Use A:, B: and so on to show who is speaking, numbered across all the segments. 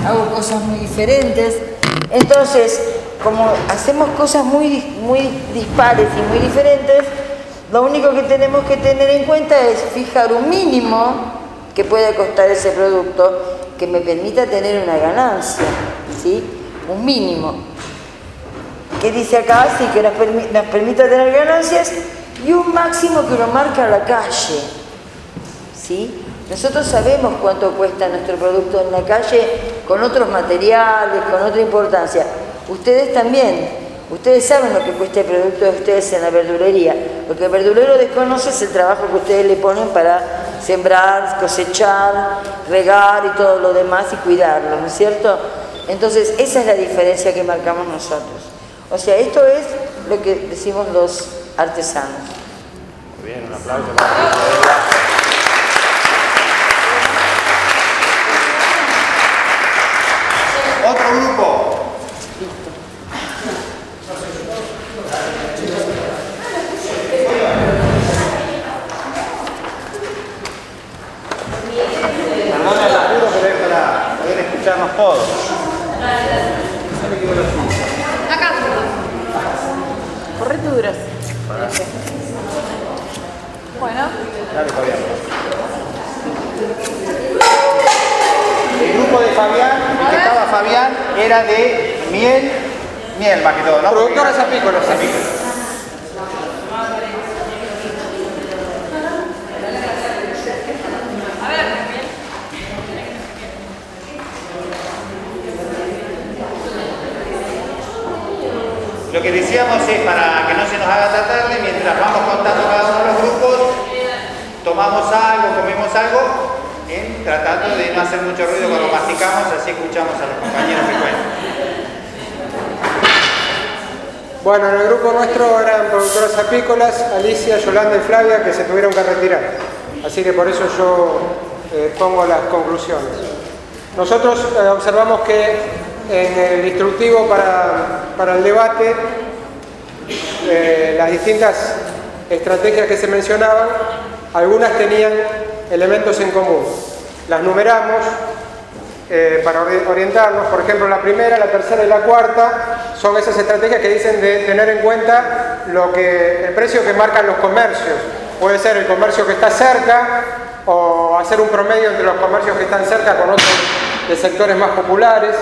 A: hago cosas muy diferentes. Entonces, como hacemos cosas muy dispares y muy diferentes, lo único que tenemos que tener en cuenta es fijar un mínimo que puede costar ese producto que me permita tener una ganancia, ¿sí? Un mínimo. ¿Qué dice acá? Sí, que nos permita tener ganancias y un máximo que uno marca a la calle, ¿sí? Nosotros sabemos cuánto cuesta nuestro producto en la calle con otros materiales, con otra importancia. Ustedes también. Ustedes saben lo que cuesta el producto de ustedes en la verdulería. Lo que el verdulero desconoce es el trabajo que ustedes le ponen para sembrar, cosechar, regar y todo lo demás y cuidarlo, ¿no es cierto? Entonces, esa es la diferencia que marcamos nosotros. O sea, esto es lo que decimos los artesanos.
B: Muy bien, un aplauso. Otro grupo. Perdón el apuro, pero es para poder escucharnos todos.
C: Acá. Corre tu duras. Bueno.
B: Dale, Fabián. El grupo de Fabián, el que estaba Fabián, era de miel más que todo, ¿no?
D: Productoras apícolas.
B: Lo que decíamos es, para que no se nos haga tan tarde, mientras vamos contando cada uno de los grupos, tomamos algo, comemos algo, tratando de no hacer mucho ruido cuando masticamos, así escuchamos a los compañeros que cuentan.
D: Bueno, en el grupo nuestro eran productoras apícolas, Alicia, Yolanda y Flavia, que se tuvieron que retirar. Así que por eso yo pongo las conclusiones. Nosotros observamos que en el instructivo para el debate, las distintas estrategias que se mencionaban, algunas tenían elementos en común. Las numeramos para orientarnos. Por ejemplo, la primera, la tercera y la cuarta son esas estrategias que dicen de tener en cuenta el precio que marcan los comercios. Puede ser el comercio que está cerca o hacer un promedio entre los comercios que están cerca con otros de sectores más populares,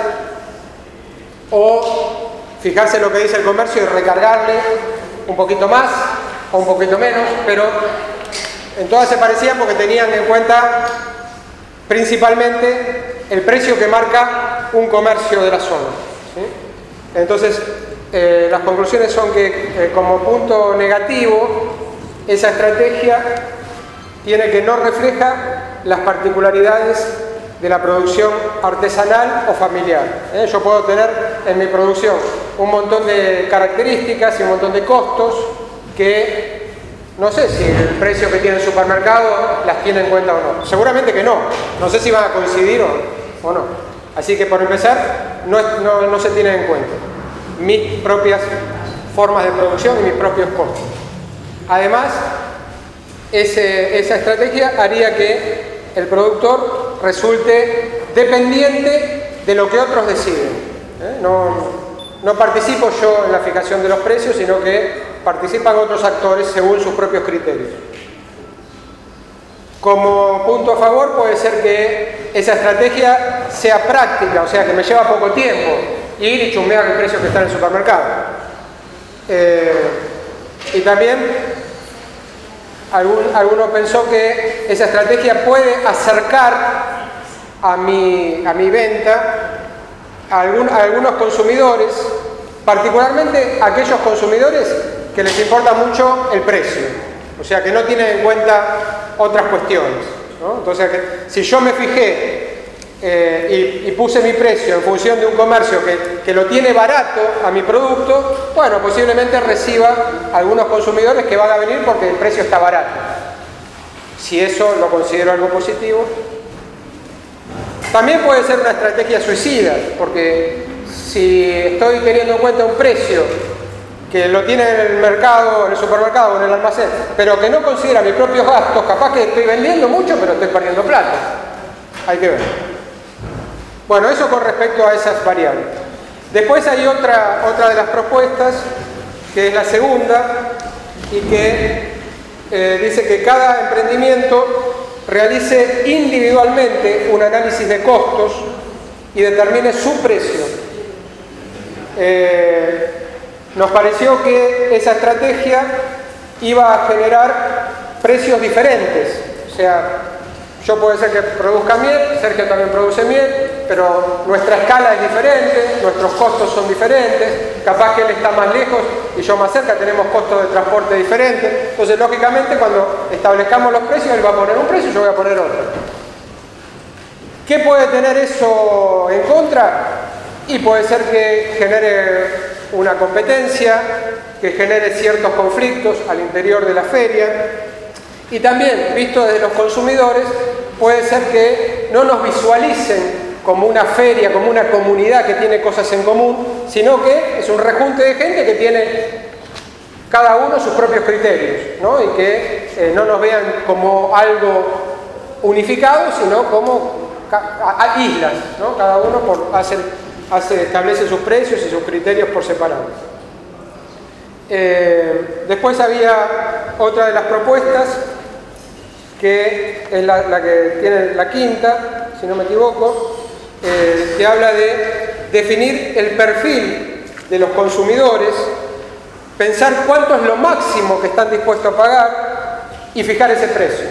D: o fijarse en lo que dice el comercio y recargarle un poquito más o un poquito menos, pero en todas se parecían porque tenían en cuenta principalmente el precio que marca un comercio de la zona, ¿sí? Entonces, las conclusiones son que como punto negativo, esa estrategia tiene que no refleja las particularidades de la producción artesanal o familiar. Yo puedo tener en mi producción un montón de características y un montón de costos que no sé si el precio que tiene el supermercado las tiene en cuenta o no. Seguramente que no. No sé si van a coincidir o no. Así que por empezar, no se tienen en cuenta mis propias formas de producción y mis propios costos. Además, esa estrategia haría que el productor resulte dependiente de lo que otros deciden. No participo yo en la fijación de los precios, sino que participan otros actores según sus propios criterios. Como punto a favor puede ser que esa estrategia sea práctica, o sea que me lleva poco tiempo ir y chusmear el precio que está en el supermercado. Y también alguno pensó que esa estrategia puede acercar a mi venta a algunos consumidores, particularmente aquellos consumidores que les importa mucho el precio, o sea que no tienen en cuenta otras cuestiones, ¿no? Entonces, si yo me fijé y puse mi precio en función de un comercio que lo tiene barato a mi producto, bueno, posiblemente reciba algunos consumidores que van a venir porque el precio está barato. Si eso lo considero algo positivo. También puede ser una estrategia suicida, porque si estoy teniendo en cuenta un precio que lo tiene en el mercado, en el supermercado o en el almacén, pero que no considera mis propios gastos, capaz que estoy vendiendo mucho pero estoy perdiendo plata. Hay que ver. Bueno, eso con respecto a esas variables. Después hay otra de las propuestas, que es la segunda, y que dice que cada emprendimiento realice individualmente un análisis de costos y determine su precio. Nos pareció que esa estrategia iba a generar precios diferentes. O sea, yo puede ser que produzca miel, Sergio también produce miel, pero nuestra escala es diferente, nuestros costos son diferentes, capaz que él está más lejos y yo más cerca, tenemos costos de transporte diferentes. Entonces, lógicamente, cuando establezcamos los precios, él va a poner un precio y yo voy a poner otro. ¿Qué puede tener eso en contra? Y puede ser que genere una competencia, que genere ciertos conflictos al interior de la feria. Y también, visto desde los consumidores, puede ser que no nos visualicen como una feria, como una comunidad que tiene cosas en común, sino que es un rejunte de gente que tiene cada uno sus propios criterios, ¿no? Y que no nos vean como algo unificado, sino como islas, ¿no? Cada uno establece sus precios y sus criterios por separado. Después había otra de las propuestas, que es la que tiene la quinta, si no me equivoco, que habla de definir el perfil de los consumidores, pensar cuánto es lo máximo que están dispuestos a pagar y fijar ese precio.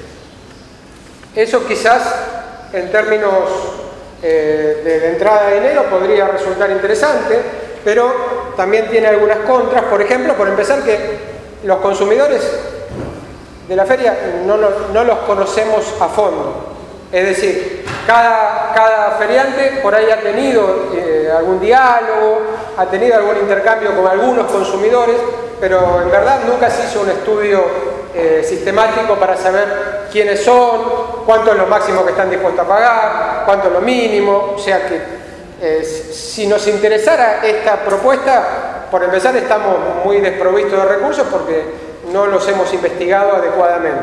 D: Eso quizás en términos de entrada de dinero podría resultar interesante, pero también tiene algunas contras. Por ejemplo, por empezar, que los consumidores de la feria no los conocemos a fondo. Es decir, cada feriante por ahí ha tenido algún diálogo, ha tenido algún intercambio con algunos consumidores, pero en verdad nunca se hizo un estudio sistemático para saber quiénes son, cuánto es lo máximo que están dispuestos a pagar, cuánto es lo mínimo. O sea que si nos interesara esta propuesta, por empezar estamos muy desprovistos de recursos porque no los hemos investigado adecuadamente,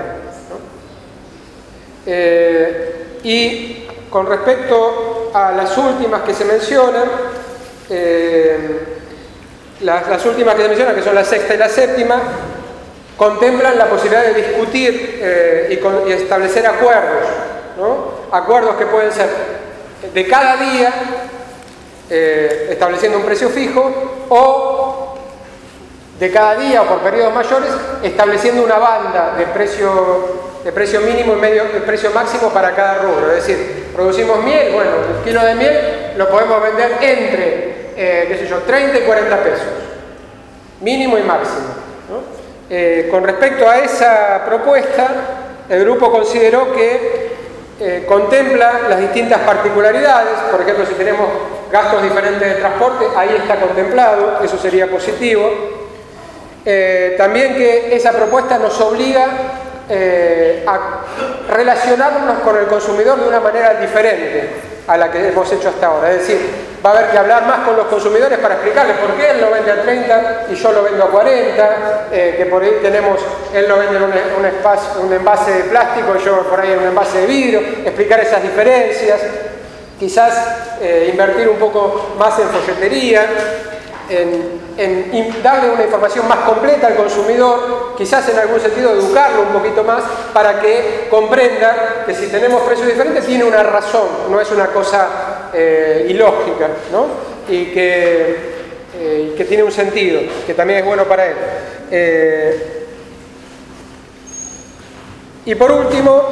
D: ¿no? Y con respecto a las últimas que se mencionan, las últimas que se mencionan, que son la sexta y la séptima, contemplan la posibilidad de discutir y establecer acuerdos, ¿no? Acuerdos que pueden ser de cada día, estableciendo un precio fijo, o de cada día o por periodos mayores, estableciendo una banda de precio mínimo y de precio máximo para cada rubro. Es decir, producimos miel, bueno, el kilo de miel lo podemos vender entre, 30 y 40 pesos, mínimo y máximo, ¿no? Con respecto a esa propuesta, el grupo consideró que contempla las distintas particularidades. Por ejemplo, si tenemos gastos diferentes de transporte, ahí está contemplado, eso sería positivo. También que esa propuesta nos obliga a relacionarnos con el consumidor de una manera diferente a la que hemos hecho hasta ahora. Es decir, va a haber que hablar más con los consumidores para explicarles por qué él lo vende a 30 y yo lo vendo a 40, que por ahí él lo vende en un envase de plástico y yo por ahí en un envase de vidrio, explicar esas diferencias, quizás invertir un poco más en folletería, en darle una información más completa al consumidor, quizás en algún sentido educarlo un poquito más para que comprenda que si tenemos precios diferentes tiene una razón, no es una cosa ilógica, ¿no? Y que tiene un sentido, que también es bueno para él. Y por último,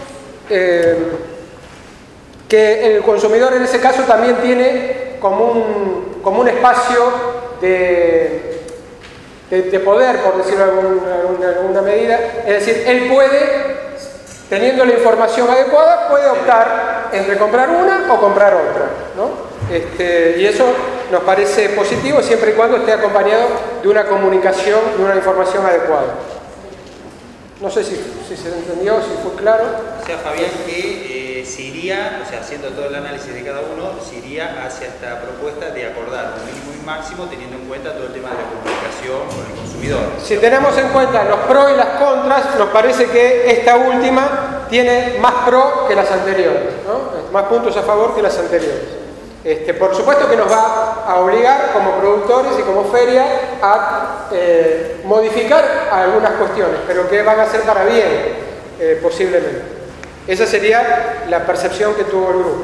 D: que el consumidor en ese caso también tiene como un espacio de poder, por decirlo de alguna medida. Es decir, él puede, teniendo la información adecuada, puede optar entre comprar una o comprar otra, ¿no? Y eso nos parece positivo siempre y cuando esté acompañado de una comunicación, de una información adecuada. No sé si se entendió, si fue claro.
B: O sea, Fabián, que se iría, o sea, haciendo todo el análisis de cada uno, se iría hacia esta propuesta de acordar un mínimo y máximo teniendo en cuenta todo el tema de la comunicación con el consumidor.
D: Si tenemos en cuenta los pros y las contras, nos parece que esta última tiene más pro que las anteriores, ¿no? más puntos a favor que las anteriores. Por supuesto que nos va a obligar como productores y como feria a modificar algunas cuestiones, pero que van a ser para bien, posiblemente. Esa sería la percepción que tuvo el grupo.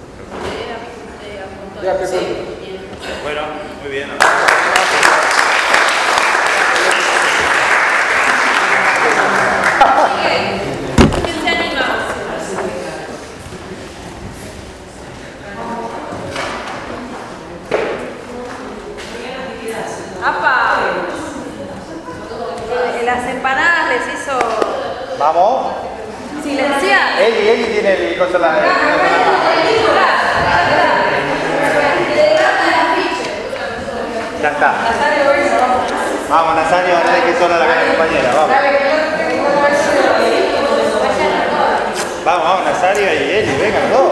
B: Bueno, muy bien.
C: ¿Quién se anima? ¡Apa! Las empanadas les hizo
B: Vamos.
C: silenciar.
B: Eli tiene el coso en la mano. Ya está. Vamos, Nazario, no dejes sola la compañera, vamos. Vamos, Nazario y Eli, vengan los dos.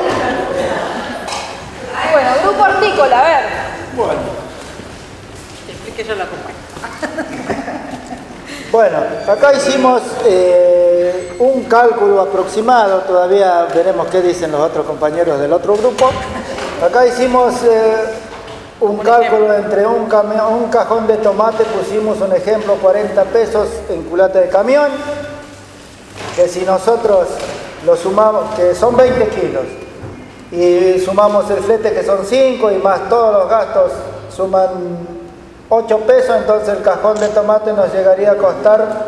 C: Bueno, grupo hortícola, a ver.
B: Bueno.
C: Explique yo la compañía.
E: Bueno, acá hicimos un cálculo aproximado, todavía veremos qué dicen los otros compañeros del otro grupo. Acá hicimos un cálculo entre un cajón de tomate, pusimos un ejemplo, 40 pesos en culata de camión, que si nosotros lo sumamos, que son 20 kilos, y sumamos el flete que son 5 y más todos los gastos suman 8 pesos, entonces el cajón de tomate nos llegaría a costar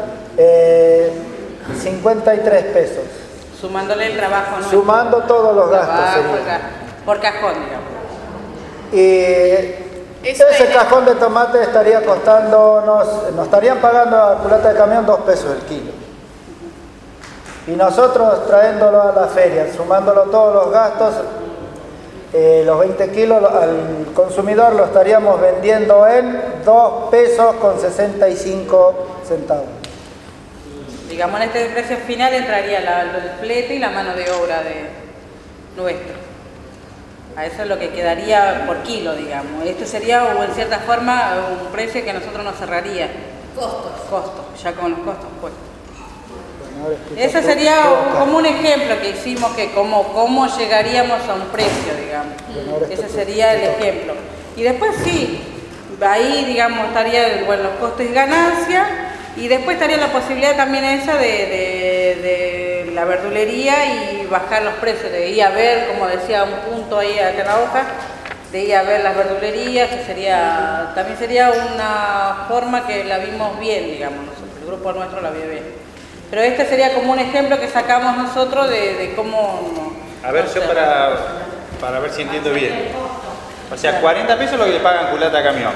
E: 53 pesos.
C: Sumándole el trabajo, ¿no?
E: Sumando todos los gastos.
C: Por cajón, digamos.
E: Y ese cajón de tomate estaría costándonos, nos estarían pagando a culata de camión 2 pesos el kilo. Y nosotros trayéndolo a la feria, sumándolo todos los gastos, los 20 kilos al consumidor lo estaríamos vendiendo en 2 pesos con 65 centavos.
C: Digamos, en este precio final entraría el flete y la mano de obra de nuestro. A eso es lo que quedaría por kilo, digamos. Esto sería, o en cierta forma, un precio que a nosotros nos cerraría. Costos, ya con los costos puestos. Ese sería como un ejemplo que hicimos, que cómo llegaríamos a un precio, digamos. Ese sería el ejemplo. Y después sí, ahí, digamos, estaría los costos y ganancias, y después estaría la posibilidad también esa de la verdulería y bajar los precios, de ir a ver, como decía un punto ahí acá en la hoja, de ir a ver las verdulerías, que también sería una forma que la vimos bien, digamos, nosotros, el grupo nuestro la vio bien. Pero este sería como un ejemplo que sacamos nosotros de cómo...
B: A ver, yo para ver si entiendo bien. O sea, 40 pesos lo que le pagan culata a camión.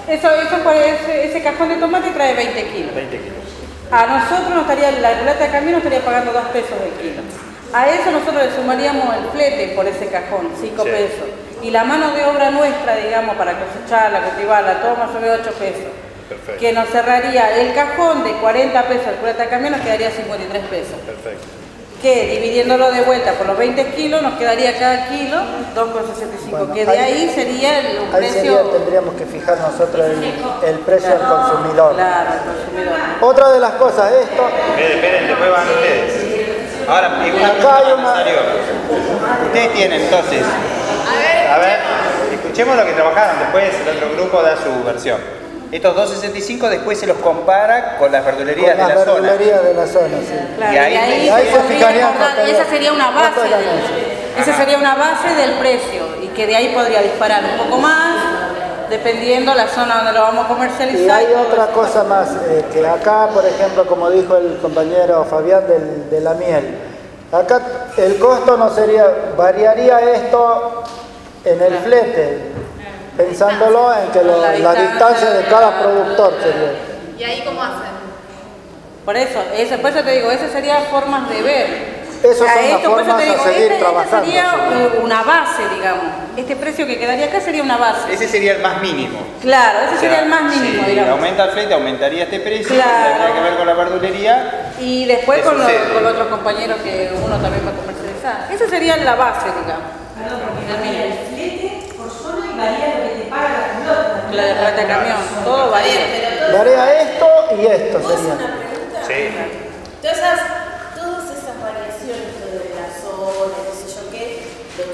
C: Ese cajón de tomate trae 20 kilos.
B: 20 kilos.
C: A nosotros la culata de camión nos estaría pagando 2 pesos el kilo. A eso nosotros le sumaríamos el flete por ese cajón, 5 pesos. Y la mano de obra nuestra, digamos, para cosecharla, cultivarla, todo más o menos 8 pesos.
B: Perfecto.
C: Que nos cerraría el cajón de 40 pesos el culata de camión, nos quedaría 53 pesos.
B: Perfecto.
C: Que dividiéndolo de vuelta por los 20 kilos, nos quedaría cada kilo 2,65.
E: Bueno,
C: que de ahí sería el precio.
E: Tendríamos que fijar nosotros el precio al consumidor.
C: Claro, al consumidor.
E: Otra de las cosas, esto.
B: Esperen, después van ustedes. Ahora, una
E: Acá
B: pregunta
E: hay
B: para
E: una-
B: Nazario. Ustedes tienen entonces. A ver, escuchemos lo que trabajaron, después el otro grupo da su versión. Estos 2,65 después se los compara con las verdulerías
E: Con
B: de
E: las
B: la zona.
E: verdulerías de la zona, sí.
C: Claro,
B: Y ahí
E: se
C: podría
E: fijaría
C: comprar,
E: cuánto
C: esa sería una base
E: cuánto es ganancia.
C: esa sería una base del precio, y que de ahí podría disparar un poco más dependiendo la zona donde lo vamos a comercializar.
E: Y hay
C: todo
E: otra
C: eso.
E: cosa más, que acá, por ejemplo, como dijo el compañero Fabián de la miel, acá el costo no sería, variaría esto en el flete, pensándolo en que la distancia de cada productor sería.
F: ¿Y ahí cómo hacen?
C: Por eso te digo, esas serían formas de ver.
E: Esas son las
C: por eso
E: formas
C: te digo,
E: a seguir
C: esta
E: trabajando.
C: sería
E: Sí.
C: una base, digamos. Este precio que quedaría acá sería una base.
B: Ese sería el más mínimo.
C: Claro, ese
B: O sea,
C: sería el más mínimo,
B: si
C: digamos.
B: aumenta el flete, aumentaría este precio,
C: Claro.
B: tendría que ver con la verdulería.
C: Y después
B: ¿Qué
C: con los
B: sucede?
C: otros compañeros que uno también va a comercializar. Esa sería la base, digamos.
G: El flete por zona y varía lo que te paga la pelota.
C: La de plata de camión, todo varía.
E: Varía esto y esto sería.
B: Sí.
F: Todas esas variaciones de la zona, qué sé yo qué, de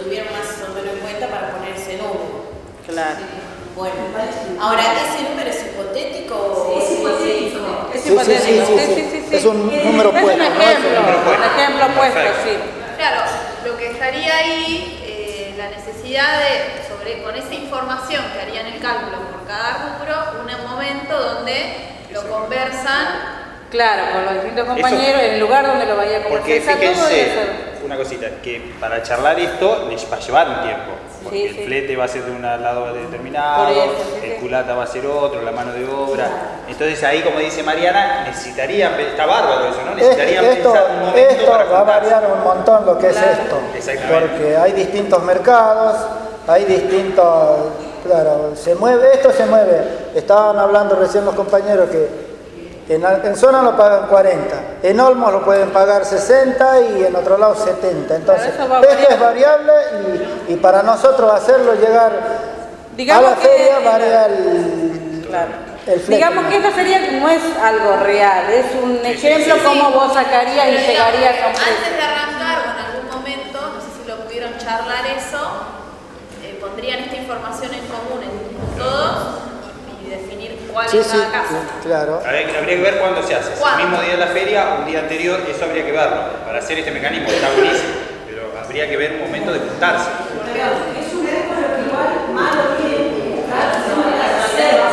C: Claro.
F: Bueno, ahora, ¿ese número es hipotético o
G: Es hipotético.
C: Es
E: Sí,
C: hipotético.
E: sí. Es un número
C: Es
E: puesto,
C: un
E: ¿no?
C: ejemplo puesto, sí.
H: Claro, lo que estaría ahí, la necesidad de, con esa información que harían el cálculo por cada rubro, un momento donde lo conversan.
C: Claro, con los distintos compañeros, en el lugar donde lo vaya a conversar.
B: Porque
C: Todo debe
B: fíjense,
C: ser.
B: una cosita, que para charlar esto les va a llevar un tiempo. Porque
C: Sí,
B: el
C: sí.
B: flete va a ser de un lado determinado,
C: Por eso, sí,
B: el
C: sí.
B: culata va a ser otro, la mano de obra. Entonces ahí, como dice Mariana, necesitarían, está bárbaro eso, ¿no? Necesitarían pensar un momento
E: Esto
B: para
E: va a
B: juntarse.
E: variar un montón lo que
C: Claro.
E: es esto.
B: Exactamente.
E: Porque hay distintos mercados, hay distintos. Claro, esto se mueve. Estaban hablando recién los compañeros que en zona lo pagan 40, en Olmos lo pueden pagar 60 y en otro lado 70. Entonces,
C: Claro, eso va
E: esto es variable y para nosotros hacerlo llegar
C: Digamos
E: a la
C: que-
E: feria varía el flete.
C: Digamos que esto sería, no es algo real, es un ejemplo como vos sacarías y
H: Pero
C: llegarías a un
H: antes
C: precio.
H: de arrancar o en algún momento, no sé si lo pudieron charlar eso, pondrían esta información en común en todos y definir cuál
E: Sí,
H: es
E: sí,
H: cada caso.
E: claro.
B: Habría que ver cuándo se hace. Si el
H: ¿Cuándo?
B: mismo día de la feria, un día anterior, eso habría que verlo. Para hacer este mecanismo está buenísimo, pero habría que ver un momento de juntarse.
G: Pero es un ejemplo que igual malo tiene, claro, no me las reservas.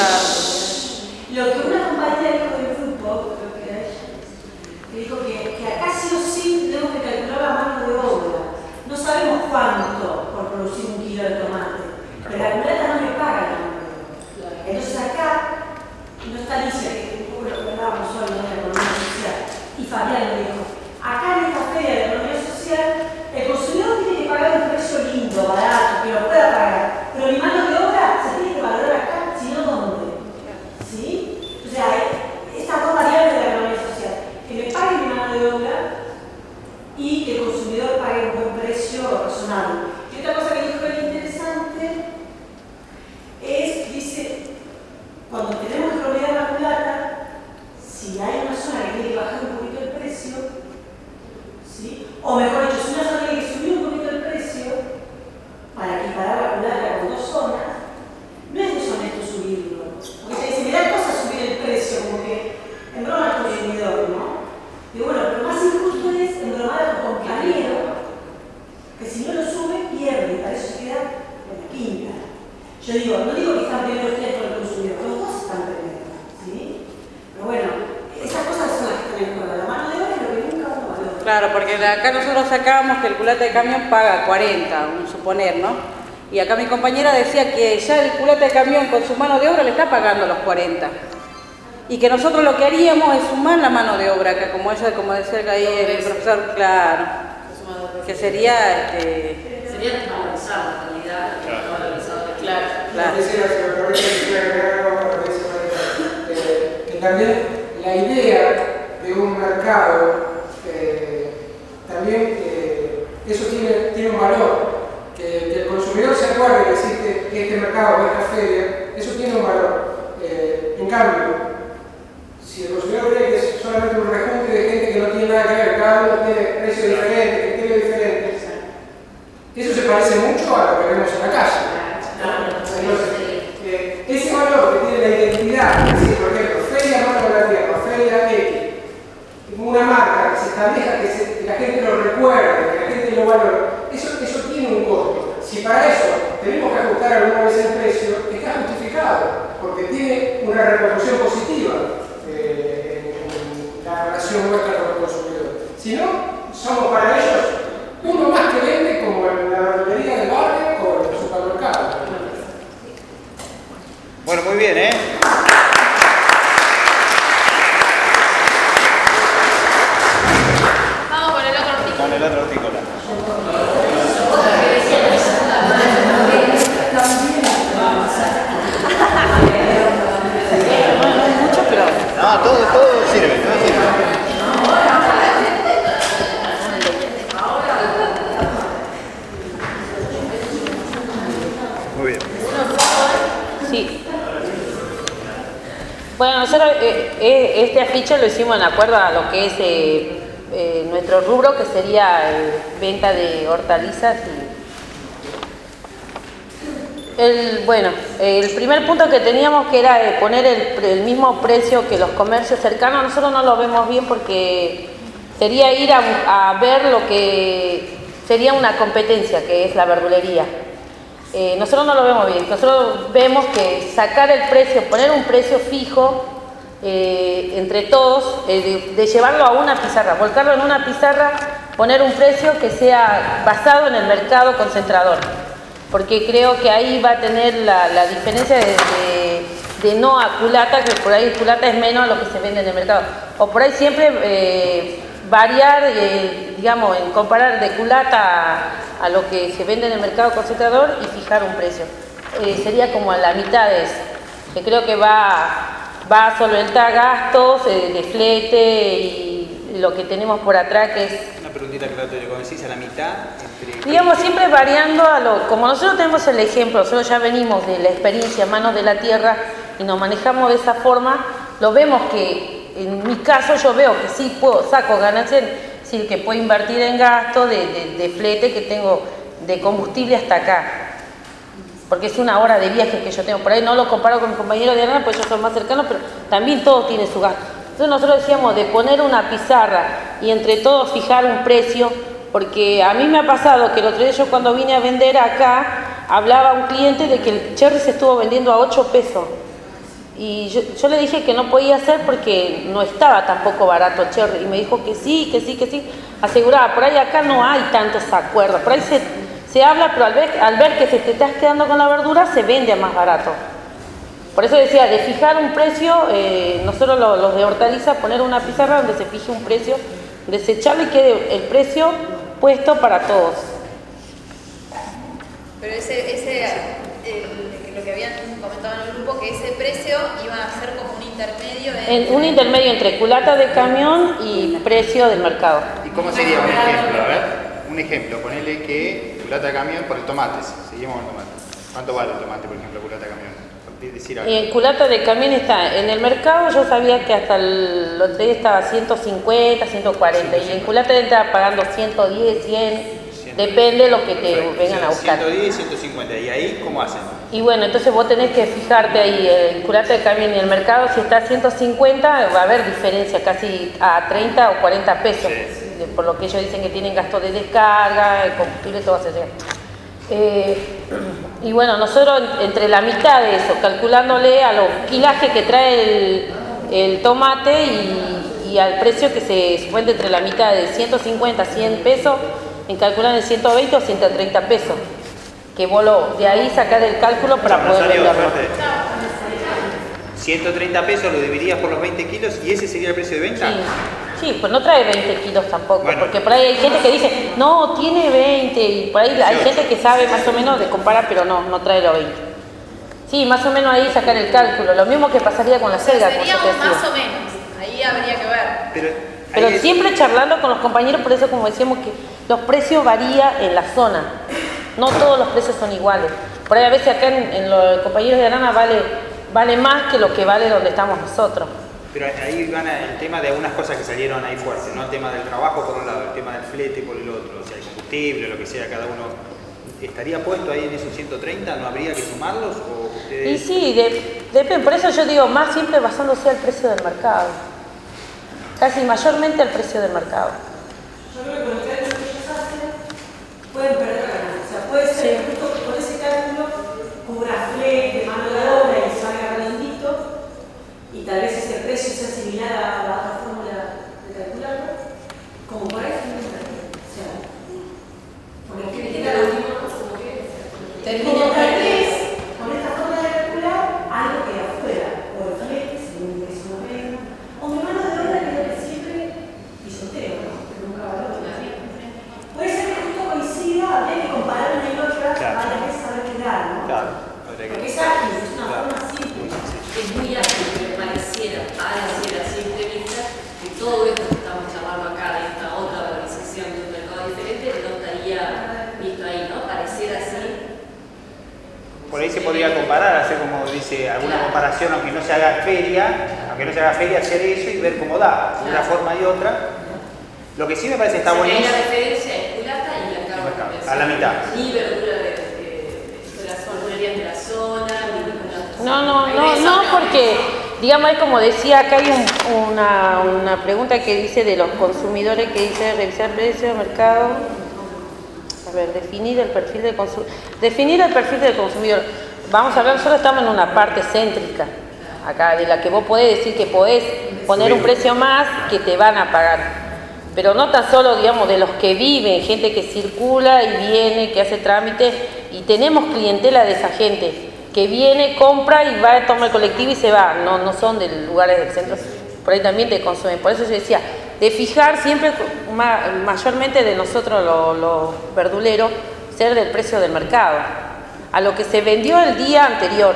G: Lo que una compañera dijo del grupo, creo que era ella, que dijo que acá sí o sí tenemos que calcular la mano de obra. No sabemos cuánto por producir un kilo de tomate, pero la culata no me paga la mano de obra. Entonces acá no está Alicia, que un poco lo que hablábamos hoy de la economía social, y Fabián lo dijo, acá en esta feria de economía social, el consumidor tiene que pagar un precio lindo, barato, que lo pueda pagar, pero mi mano de obra se tiene que valorar acá, si no, ¿dónde? ¿Sí? O sea, estas dos variables de la economía social, que me pague mi mano de obra y que el consumidor pague un buen precio razonable. Y otra cosa que dijo él interesante es, dice, cuando tenemos que promediar la culata, si hay una zona que tiene que bajar un poquito el precio, ¿sí? O mejor dicho, si una zona tiene que subir un poquito el precio para equiparar la culata con dos zonas, no es deshonesto subirlo. Porque se dice, me da cosa subir el precio, como que embroma al consumidor, ¿no? Y bueno, lo más injusto es embromar al compañero, que si no lo sube, pierde, para eso se queda en la quinta. Yo digo, no digo que están primero ustedes con el consumidor, los dos están primero, ¿sí? Pero bueno, esas cosas son las que están en juego. La mano de obra es lo que nunca uno valora.
C: Claro, porque acá nosotros sacábamos que el culata de camión paga 40, un suponer, ¿no? Y acá mi compañera decía que ya el culata de camión con su mano de obra le está pagando los 40. Y que nosotros lo que haríamos es sumar la mano de obra acá, como ella, como decía ahí el profesor, claro, que sería
F: sería desvalorizar la calidad, claro.
C: claro.
D: Quisiera, si me permite, quisiera agregar algo a lo que dice María. Que también la idea de un mercado, también eso tiene un valor. Que el consumidor se acuerde que existe este mercado o esta feria, eso tiene un valor. En cambio, si el consumidor cree que es solamente un rejunte de gente que no tiene nada que ver, cada uno tiene precios diferentes, criterios diferentes, eso se parece mucho a lo que vemos en la calle. Entonces, ese valor que tiene la identidad, es decir, por ejemplo, Feria Mano de la Tierra, Feria X, una marca que se establezca, que la gente lo recuerde, que la gente lo valore, eso tiene un costo. Si para eso tenemos que ajustar alguna vez el precio, está justificado, porque tiene una repercusión positiva en la relación nuestra con el consumidor. Si no, somos para ellos uno más que vende como en la verdulería del barrio o en el supermercado.
B: Bueno, muy bien, ¿eh?
H: Vamos con el otro artículo.
B: Con el otro artículo.
C: Mucho, pero
B: No, todo sirve, todo sirve. Muy bien.
I: Sí. Bueno, nosotros este afiche lo hicimos en acuerdo a lo que es nuestro rubro, que sería venta de hortalizas. El primer punto que teníamos que era poner el mismo precio que los comercios cercanos. Nosotros no lo vemos bien porque sería ir a ver lo que sería una competencia, que es la verdulería. Nosotros no lo vemos bien. Nosotros vemos que sacar el precio, poner un precio fijo entre todos, de llevarlo a una pizarra, volcarlo en una pizarra, poner un precio que sea basado en el mercado concentrador. Porque creo que ahí va a tener la diferencia de no a culata, que por ahí culata es menos a lo que se vende en el mercado. O por ahí siempre variar, digamos, en comparar de culata a lo que se vende en el mercado concentrador y fijar un precio. Sería como a la mitad de eso, que creo que va a solventar gastos de flete y lo que tenemos por atrás, que es...
B: Una preguntita, claro, como decís, a la mitad...
I: Digamos, siempre variando como nosotros tenemos el ejemplo, nosotros ya venimos de la experiencia manos de la tierra y nos manejamos de esa forma, lo vemos que, en mi caso yo veo que sí saco ganancias, es decir, que puedo invertir en gasto de flete que tengo de combustible hasta acá, porque es una hora de viaje que yo tengo, por ahí no lo comparo con mis compañeros de Arana, pues ellos son más cercanos, pero también todos tienen su gasto. Entonces nosotros decíamos de poner una pizarra y entre todos fijar un precio, porque a mí me ha pasado que el otro día yo cuando vine a vender acá, hablaba un cliente de que el cherry se estuvo vendiendo a 8 pesos. Y yo le dije que no podía hacer porque no estaba tampoco barato el cherry. Y me dijo que sí. Aseguraba, por ahí acá no hay tantos acuerdos. Por ahí se habla, pero al ver que te estás quedando con la verdura, se vende a más barato. Por eso decía, de fijar un precio, nosotros los de hortaliza, poner una pizarra donde se fije un precio, desecharle y quede el precio puesto para todos.
H: Pero lo que habían comentado en el grupo, que ese precio iba a ser como un intermedio
I: un intermedio entre culata de camión y precio del mercado.
B: ¿Y cómo sería un ejemplo? A ver, un ejemplo, ponele que culata de camión por el tomate, seguimos con el tomate. ¿Cuánto vale el tomate, por ejemplo, culata de camión?
I: Culata de camión está en el mercado, yo sabía que hasta el otro día estaba 150, 140, y en culata estaba pagando 110, 100, depende de lo que te vengan a buscar.
B: 110, 150, ¿y ahí cómo hacen?
I: Y bueno, entonces vos tenés que fijarte ahí, en culata de camión y en el mercado, si está a 150, va a haber diferencia casi a 30 o 40 pesos, por lo que ellos dicen que tienen gasto de descarga, el combustible, todo eso. Y bueno, nosotros entre la mitad de eso, calculándole a los kilajes que trae el tomate y al precio que se cuenta entre la mitad de 150 a 100 pesos, en calcular en 120 o 130 pesos. Que vos de ahí sacar el cálculo para poder venderlo.
B: 130 pesos lo dividirías por los 20 kilos y ese sería el precio de venta.
I: Sí, pues no trae 20 kilos tampoco, porque por ahí hay gente que dice, no, tiene 20, y por ahí hay gente que sabe más o menos de comparar, pero no trae los 20. Sí, más o menos ahí sacar el cálculo, lo mismo que pasaría con la selga.
H: Sería más o menos, ahí habría que ver.
I: Pero siempre charlando con los compañeros, por eso como decíamos que los precios varían en la zona, no todos los precios son iguales. Por ahí a veces acá en los compañeros de Arana vale más que lo que vale donde estamos nosotros.
B: Pero ahí van el tema de algunas cosas que salieron ahí fuertes, ¿no? El tema del trabajo por un lado, el tema del flete por el otro, o sea, el combustible, lo que sea, cada uno. ¿Estaría puesto ahí en esos 130? ¿No habría que sumarlos? ¿O ustedes...
I: Y sí, depende, por eso yo digo, más siempre basándose al precio del mercado. Casi mayormente al precio del mercado.
G: Yo creo que con ustedes lo que ellos hacen, pueden perder ganancias. O sea, puede ser justo que con ese cálculo cubra flete, mano de obra y salga redondito, y tal vez ese precio sea similar a la otra fórmula de calcularlo, como para eso no está bien. O sea, porque como tal vez con esta forma de calcular algo que afuera, o el flete, según el precio más menos, o mi mano de obra, que es lo que siempre pisoteo, ¿no? Que nunca valoro. Puede ser que justo coincida, habría que comparar una y otra, varias veces a ver qué da, ¿no?
B: Claro,
G: porque es ágil, es una forma simple.
J: Es muy ágil, me pareciera a simple vista, que todo esto que estamos charlando acá, de esta otra valorización de un mercado diferente, no estaría visto ahí, ¿no? Pareciera así.
B: Por ahí se podría comparar, hacer como dice, alguna comparación, aunque no se haga feria, hacer eso y ver cómo da, de una forma y otra. Lo que sí me parece que está buenísimo.
J: La referencia es culata y mercado.
B: A la mitad.
J: Ni verdura de la zona. serían de la zona,
I: No, porque, digamos, es como decía, acá hay una pregunta que dice de los consumidores, que dice revisar precio de mercado. A ver, definir el perfil del consumidor. Vamos a hablar, nosotros estamos en una parte céntrica, acá, de la que vos podés decir que podés poner un precio más que te van a pagar. Pero no tan solo, digamos, de los que viven, gente que circula y viene, que hace trámites, y tenemos clientela de esa gente que viene, compra y va a tomar el colectivo y se va. No son de lugares del centro, por ahí también te consumen. Por eso yo decía, de fijar siempre, mayormente de nosotros los verduleros, ser del precio del mercado, a lo que se vendió el día anterior.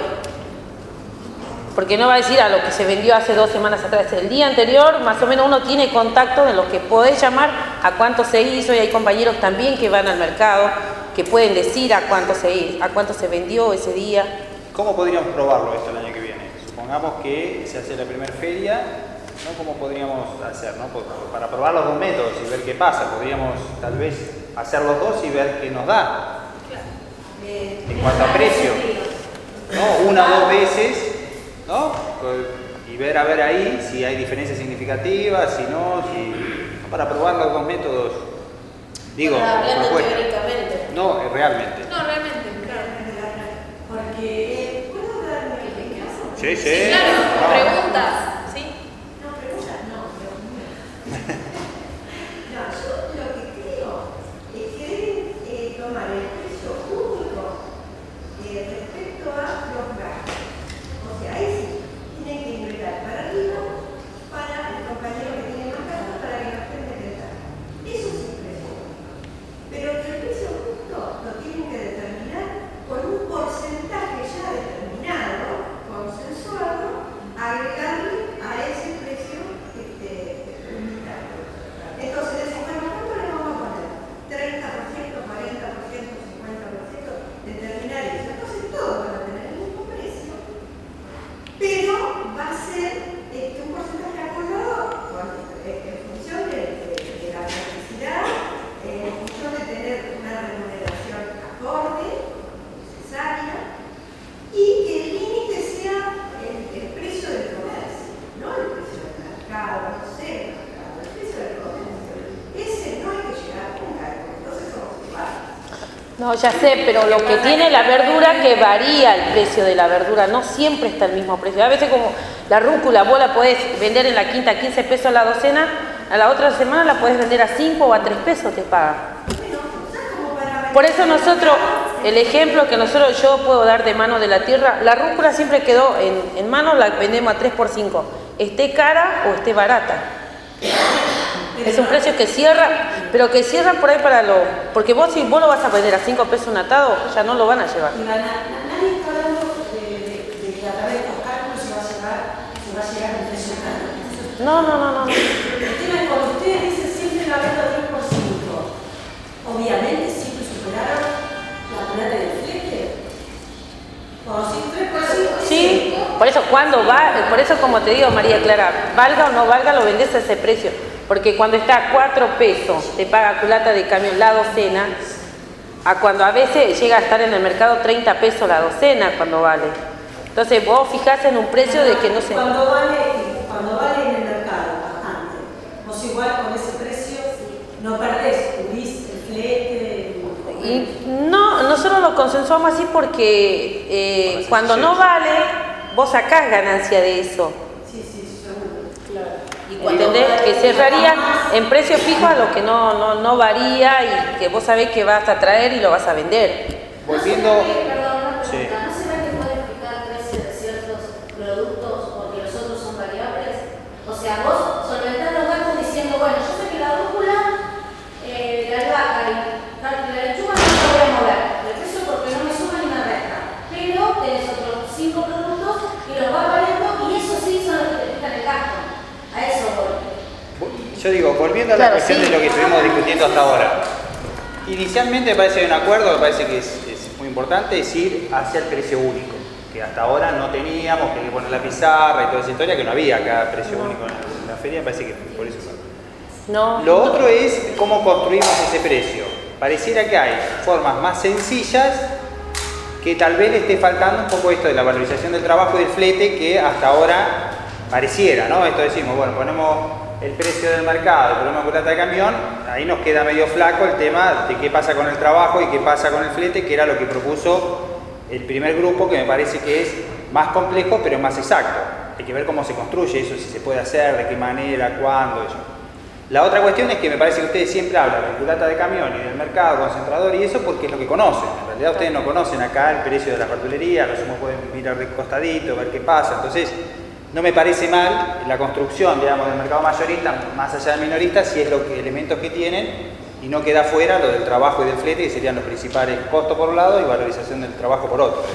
I: Porque no va a decir a lo que se vendió hace 2 semanas atrás, el día anterior, más o menos uno tiene contacto de lo que podés llamar a cuánto se hizo, y hay compañeros también que van al mercado, que pueden decir a cuánto se vendió ese día.
B: ¿Cómo podríamos probarlo esto el año que viene? Supongamos que se hace la primera feria, ¿no? ¿Cómo podríamos hacer, ¿no? Para probar los 2 métodos y ver qué pasa? Podríamos tal vez hacer los 2 y ver qué nos da. En cuanto a precio, ¿no? 1 o 2 veces, ¿no? Y ver a ver ahí si hay diferencias significativas, si no, para probar los 2 métodos. Digo,
F: hablando teóricamente.
B: No, realmente.
H: No, realmente, claro.
G: Porque, ¿puedo dar mi caso?
B: Sí.
H: Claro, preguntas, ¿sí?
G: No, preguntas no, pero... No, yo lo que creo es que deben tomar el precio único respecto a los gastos. O sea, ahí sí, tienen que ingresar para arriba, para el compañero que tiene más gastos, para que no estén detectados. Eso es el precio único. Pero el precio justo lo tienen que determinar con un porcentaje ya determinado, consensuado, agregarle a ese precio unitario. Entonces, decimos, bueno, ¿cuánto le vamos a poner? 30%, 40%, 50%, determinar eso. Entonces, todos van a tener el mismo precio, pero va a ser un porcentaje acordado en función de la practicidad, en función de tener una remuneración acorde, necesaria, y que el límite sea el precio del comercio, no el precio del mercado, no sé, el precio del comercio. Ese no hay que llegar nunca, entonces somos iguales.
I: No, ya sé, pero lo que tiene la verdura, que varía el precio de la verdura, no siempre está el mismo precio. A veces, como la rúcula, vos la podés vender en la quinta a 15 pesos la docena, a la otra semana la podés vender a 5 o a 3 pesos te paga. Por eso nosotros, el ejemplo que yo puedo dar de mano de la tierra, la rúcula siempre quedó en mano, la vendemos a 3 por 5, esté cara o esté barata. Es un precio que cierra, pero que cierra por ahí porque si vos lo vas a vender a 5 pesos un atado, ya no lo van a llevar.
G: Nadie está hablando de que a través de estos cálculos se va a llegar al precio final.
I: No.
G: El tema es cuando ustedes dicen siempre la venta 3 por 5, obviamente siempre superaron la plata del flete. O si 3 por 5.
I: Sí, por eso como te digo, María Clara, valga o no valga, lo vendés a ese precio. Porque cuando está a 4 pesos, te paga culata de camión la docena, a cuando a veces llega a estar en el mercado 30 pesos la docena cuando vale. Entonces vos fijás en un precio de que no sé.
G: Cuando vale en el mercado bastante, vos igual con ese precio no perdés, cubrís el flete.
I: Y no, nosotros lo consensuamos así porque cuando no vale, vos sacás ganancia de eso.
G: Sí, seguro. Claro.
I: ¿Entendés? Que cerraría en precio fijo a lo que no varía y que vos sabés que vas a traer y lo vas a vender.
B: Volviendo...
J: Perdón,
B: Sí.
J: ¿no se ve que puede fijar el precio de ciertos productos porque los otros son variables? O sea, vos solventás los gastos diciendo, bueno, yo sé que la rúcula, la albahaca y la lechuga no la voy a mover. El precio porque no me suma ni me resta. Pero tenés otros 5 productos y los vas variando y eso sí son los que te fijan el gasto. A eso voy.
B: Yo digo, volviendo a la cuestión de lo que estuvimos discutiendo hasta ahora. Inicialmente me parece que hay un acuerdo, me parece que es muy importante, es ir hacia el precio único, que hasta ahora no teníamos, que hay que poner la pizarra y toda esa historia, que no había acá precio único en la feria, me parece que por eso
I: no.
B: Lo otro es cómo construimos ese precio. Pareciera que hay formas más sencillas que tal vez le esté faltando un poco esto de la valorización del trabajo y del flete que hasta ahora pareciera, ¿no? Esto decimos, bueno, ponemos el precio del mercado, ponemos culata de camión, ahí nos queda medio flaco el tema de qué pasa con el trabajo y qué pasa con el flete, que era lo que propuso el primer grupo, que me parece que es más complejo pero más exacto. Hay que ver cómo se construye eso, si se puede hacer, de qué manera, cuándo, eso. La otra cuestión es que me parece que ustedes siempre hablan de culata de camión y del mercado concentrador y eso porque es lo que conocen. En realidad ustedes no conocen acá el precio de la verdulería, los humos pueden mirar de costadito, ver qué pasa. Entonces, no me parece mal la construcción, digamos, del mercado mayorista, más allá del minorista, si es elementos que tienen y no queda fuera lo del trabajo y del flete, que serían los principales costos por un lado y valorización del trabajo por otro.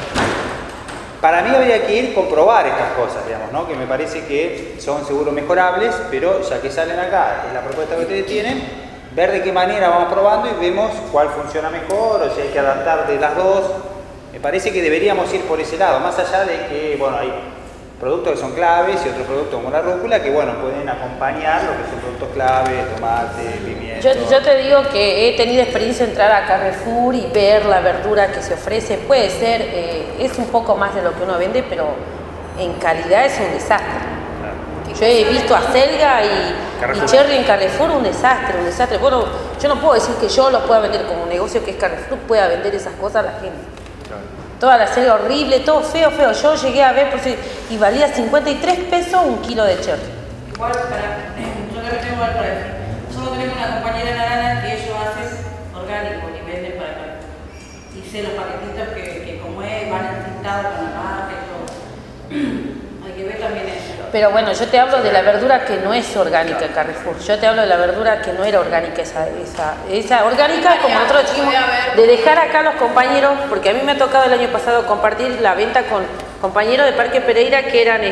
B: Para mí habría que ir a comprobar estas cosas, digamos, ¿no? Que me parece que son seguro mejorables, pero ya que salen acá, es la propuesta que ustedes tienen, ver de qué manera vamos probando y vemos cuál funciona mejor o si hay que adaptar de las dos. Me parece que deberíamos ir por ese lado, más allá de que, bueno, hay productos que son claves y otros productos como la rúcula que, bueno, pueden acompañar lo que son productos claves, tomate, pimiento.
I: Yo te digo que he tenido experiencia de entrar a Carrefour y ver la verdura que se ofrece. Puede ser, es un poco más de lo que uno vende, pero en calidad es un desastre. Claro. Yo he visto acelga y cherry en Carrefour, un desastre, un desastre. Bueno, yo no puedo decir que yo lo pueda vender como un negocio que es Carrefour, pueda vender esas cosas a la gente. Toda la selga horrible, todo feo, feo. Yo llegué a ver y valía 53 pesos un kilo de cherry.
C: Igual, yo también tengo algo para decir. Nosotros tenemos una compañera en Arana que ellos hacen orgánico y venden para acá. Y sé los paquetitos que como es, van tintados con la marca y todo. Hay que ver también eso.
I: Pero bueno, yo te hablo de la verdura que no es orgánica en Carrefour. Yo te hablo de la verdura que no era orgánica, esa orgánica, como nosotros decimos, de dejar acá a los compañeros, porque a mí me ha tocado el año pasado compartir la venta con compañeros de Parque Pereira que eran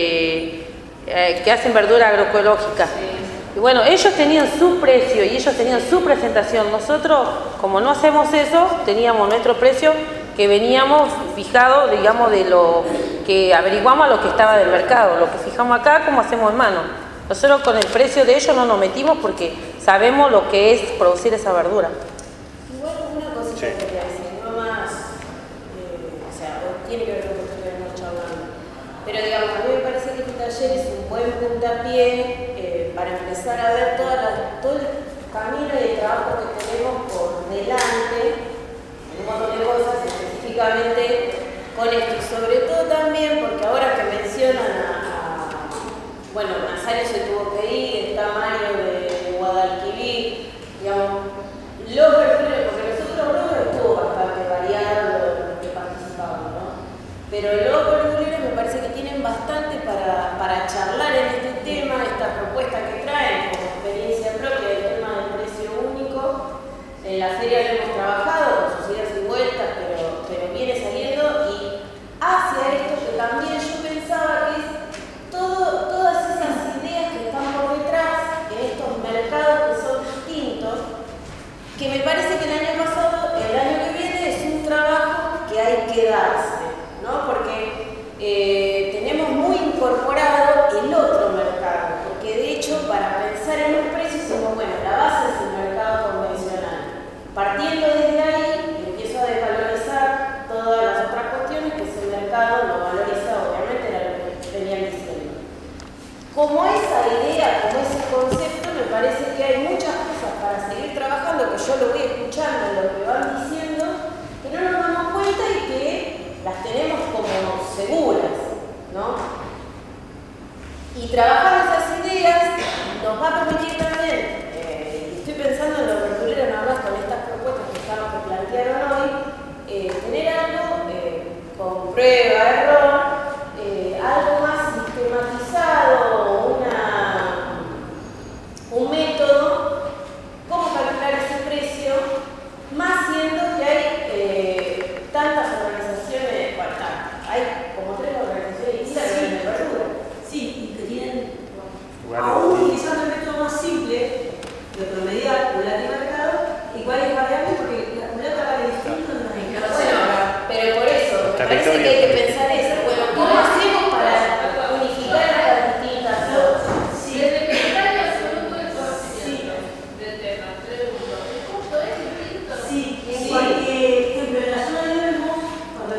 I: que hacen verdura agroecológica. Y bueno, ellos tenían su precio y ellos tenían su presentación. Nosotros, como no hacemos eso, teníamos nuestro precio que veníamos fijados, digamos, de lo que averiguamos a lo que estaba del mercado, lo que fijamos acá, como hacemos en mano. Nosotros con el precio de ellos no nos metimos porque sabemos lo que es producir esa verdura.
F: Igual una cosita que quería decir, no más, o sea, tiene que ver con lo que venimos charlando. Pero digamos, a mí me parece que este taller es un buen puntapié para empezar a ver todo el camino de trabajo que tenemos por delante, un montón de cosas, específicamente con esto. Y sobre todo también, porque ahora que mencionan bueno, Nazario se tuvo que ir, está Mario de Guadalquivir, digamos, los verduleros, porque nosotros grupos estuvo bastante variado los que participaban, ¿no? Pero los verduleros me parece que tienen bastante para charlar en este tema, esta propuesta que traen como experiencia propia del tema del precio único. En la feria lo hemos trabajado con sus idas y vueltas, pero viene saliendo y hacia esto que también yo pensaba que es todas esas ideas que están por detrás en estos mercados que son distintos, que me parece que el año pasado, el año que viene es un trabajo que hay que darse, ¿no? Porque tenemos muy incorporado el otro mercado, porque de hecho para pensar en un precio decimos, bueno, la base es el mercado convencional. Partiendo desde ahí, empiezo a desvalorizar todas las otras cuestiones que ese mercado no valoriza, obviamente era lo que venían diciendo. Como esa idea, como ese concepto, me parece que hay muchas cosas para seguir trabajando, que yo lo voy escuchando, lo que van diciendo, que no nos damos cuenta y que las tenemos como seguras, ¿no? Y trabajar esas ideas nos va a permitir también, estoy pensando en los verduleros nada más con estas propuestas que plantearon hoy, tener algo con prueba, error, algo más sistematizado, un método, cómo calcular ese precio, más siendo que hay tantas organizaciones, bueno, hay como 3 organizaciones distintas que venden verdura.
G: Sí, y que tienen, aún utilizando el método más simple de promediar culata y mercado, igual es variable porque la culata vale distinto en las mercados.
F: Bueno, pero por eso, me parece que hay que pensar eso. Bueno, ¿cómo hacemos para unificar las distintas cosas?
H: Sí. Desde que está el absoluto del conocimiento del tema, pregunto, ¿el costo es distinto?
G: Sí, porque, por ejemplo, en la zona de Olmo, cuando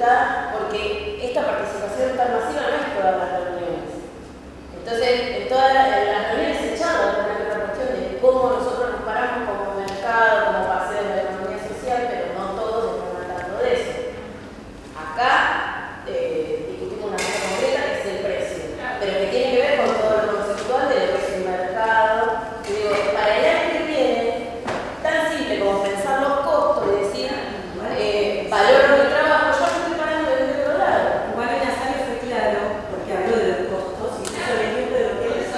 F: dificultad porque esta participación tan masiva no es todas las reuniones. Entonces, en las reuniones se charla también la cuestión de cómo nosotros nos paramos como mercado, como paseo de la economía social, pero no todos están hablando de eso. Acá discutimos una cosa concreta que es el precio, pero que tiene que ver con todo lo conceptual de lo que es el mercado. Y digo, para el año que viene, tan simple como pensar los costos y decir, valoro mi trabajo, yo me estoy parando de otro lado.
G: Igual en la sala fue claro, porque habló de los costos, y puso el ejemplo de lo que es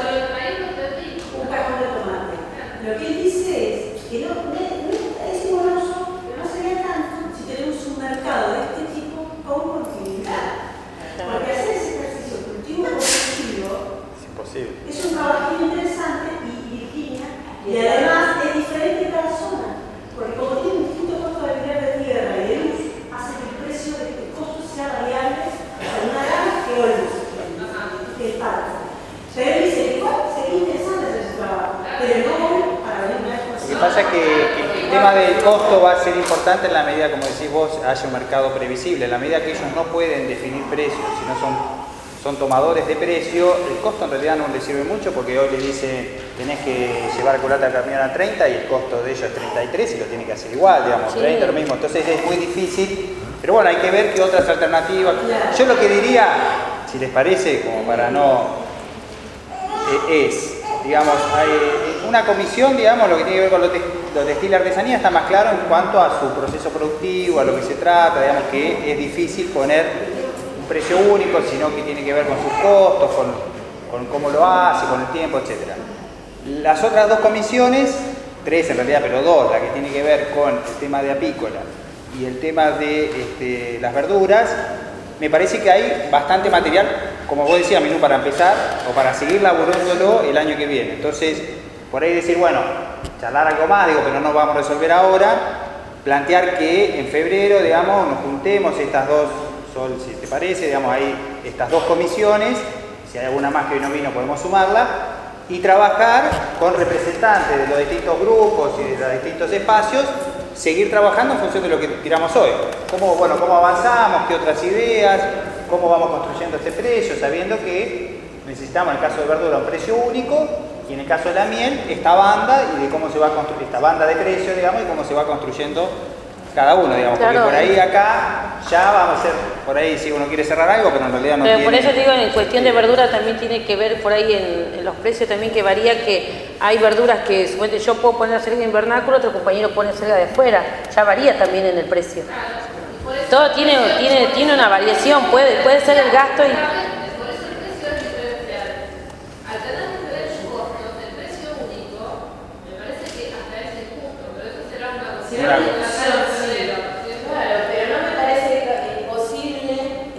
G: un cajón de tomate. Lo que él dice es que es igualoso, pero no sería tanto si tenemos un mercado de este tipo con continuidad. Porque hacer ese ejercicio cultivo competitivo
B: Es imposible.
G: es un trabajo interesante Virginia, y además es diferente en cada zona, porque como tiene un distinto costo de alquiler de tierra y de luz, hace que el precio del costo sea variable en una gama que hoy que el parque. Pero él dice que igual sería interesante hacer ese trabajo, pero no hoy para venir una vez por
B: Lo que pasa es que el tema del costo va a ser importante en la medida, como decís vos, haya un mercado previsible. En la medida que ellos no pueden definir precios, si no son tomadores de precio, el costo en realidad no les sirve mucho porque hoy le dicen tenés que llevar culata al camión a 30 y el costo de ellos es 33 y lo tiene que hacer igual, digamos,
I: Sí.
B: 30 lo mismo. Entonces es muy difícil, pero bueno, hay que ver qué otras alternativas. Yo lo que diría, si les parece, como para no... es, digamos, hay una comisión, digamos, lo que tiene que ver con lo textil y artesanía está más claro en cuanto a su proceso productivo, a lo que se trata, digamos que es difícil poner un precio único, sino que tiene que ver con sus costos, con cómo lo hace, con el tiempo, etc. Las otras dos comisiones, tres en realidad, pero dos, la que tiene que ver con el tema de apícola y el tema de las verduras, me parece que hay bastante material, como vos decías, Minú, para empezar o para seguir laburándolo el año que viene. Entonces, por ahí decir, bueno, charlar algo más, digo, pero no lo vamos a resolver ahora, plantear que en febrero, digamos, nos juntemos estas dos, Sol, si te parece, digamos, hay estas dos comisiones, si hay alguna más que hoy no vino podemos sumarla, y trabajar con representantes de los distintos grupos y de los distintos espacios, seguir trabajando en función de lo que tiramos hoy. Cómo avanzamos, qué otras ideas, cómo vamos construyendo este precio, sabiendo que necesitamos en el caso de verdura un precio único y en el caso de la miel esta banda y de cómo se va a construir esta banda de precios, digamos, y cómo se va construyendo cada uno, digamos,
I: Claro.
B: porque por ahí acá ya vamos a hacer, por ahí si uno quiere cerrar algo, pero en realidad no
I: Pero
B: tiene.
I: por eso digo, en cuestión de verdura también tiene que ver por ahí en los precios también que varía, que hay verduras que supuestamente yo puedo poner acelga de invernáculo, otro compañero pone acelga de fuera, ya varía también en el precio. Todo tiene una variación, puede ser el gasto y...
H: Por eso el precio es diferencial. Al tener que ver los costos del precio único, me parece que hasta es injusto, pero eso será una cuestión.
F: Claro, pero no me parece posible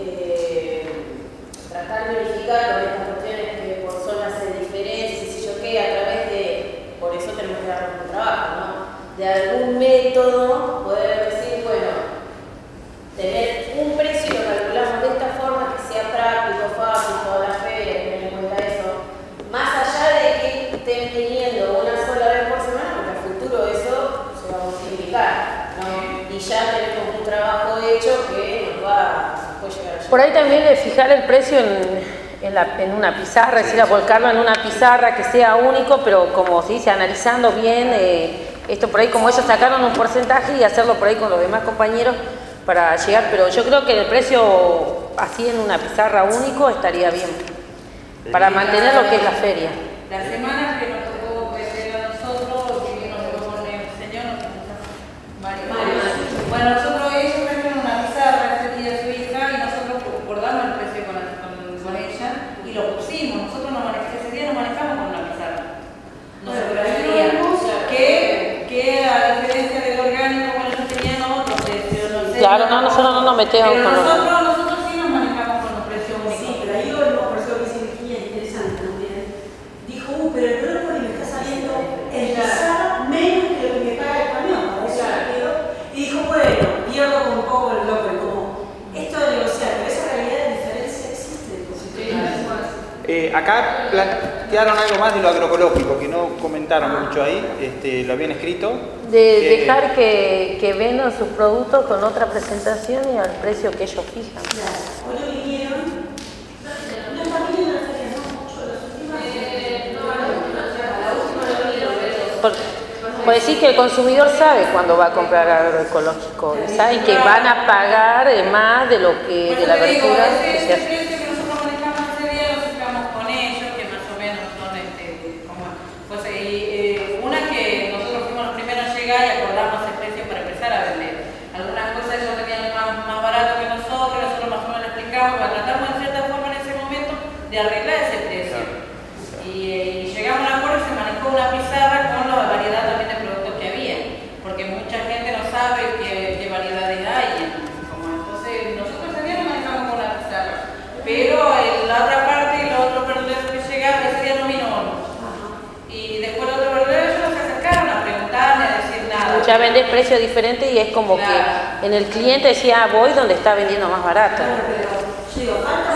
F: tratar de unificar con estas cuestiones que por zonas se diferencian, si yo qué, a través de, por eso tenemos que darnos un trabajo, ¿no? De algún método poder decir, bueno, tener un precio y lo calculamos de esta forma que sea práctico, fácil, toda la feria, tener en cuenta eso, más allá de que estén viniendo una sola vez por semana, porque a futuro eso se va a multiplicar, ¿no? Y ya tenemos un trabajo hecho que nos puede llegar a llegar.
I: Por ahí también de fijar el precio en una pizarra, es decir, a volcarlo en una pizarra que sea único, pero como se dice, analizando bien esto por ahí, como ellos sacaron un porcentaje y hacerlo por ahí con los demás compañeros para llegar, pero yo creo que el precio así en una pizarra único estaría bien, para mantener lo que es la feria.
C: La semana que nos tocó crecer a nosotros, que nos tocó con el señor, Mario. Bueno, nosotros ellos trajeron una pizarra ese día de su hija y nosotros acordamos el precio con ella y lo pusimos. Nosotros ese día no manejamos con una pizarra. Nosotros veíamos que a diferencia del orgánico, bueno, ellos tenían otros precios, no sé.
I: Claro, no, nosotros no nos metemos
C: pero
I: con
C: nosotros sí nos manejamos con los precios únicos.
G: Sí, pero ahí no, por eso lo que dice Virginia es interesante también. Dijo, pero el brócoli me está saliendo en pizarra menos que lo que me paga el camión. Por eso me quedo. Y dijo, bueno, pierdo con un poco el loco, como esto de negociar, pero esa realidad de diferencia existe.
B: Acá plantearon algo más de lo agroecológico, que no comentaron mucho ahí, lo habían escrito.
I: De dejar que vendan sus productos con otra presentación y al precio que ellos fijan.
G: Hoy lo vinieron, no está bien la feria, no mucho, las últimas.
I: Por decir que el consumidor sabe cuándo va a comprar agroecológico, saben que van a pagar más de lo que de la verdura que se hace.
C: El precio que nosotros manejamos ese día lo fijamos con ellos, que más o menos son una que nosotros fuimos los primeros a llegar y acordamos el precio para empezar a vender. Algunas cosas ellos tenían más barato que nosotros más o menos le explicamos, pero tratamos en cierta forma en ese momento de arreglar ese precio. Y llegamos a un acuerdo y se manejó una pizarra con la variedad también de productos que había, porque mucha gente no sabe qué variedades hay. Entonces nosotros ese día nos manejamos con la pizarra, pero la otra parte y los otros verduleros que llegaron ese día no vino. Y después los otros verduleros no se acercaron a preguntar ni a decir nada.
I: Ya vendés precio diferente y es como que en el cliente decía, voy donde está vendiendo más barato.
J: A mí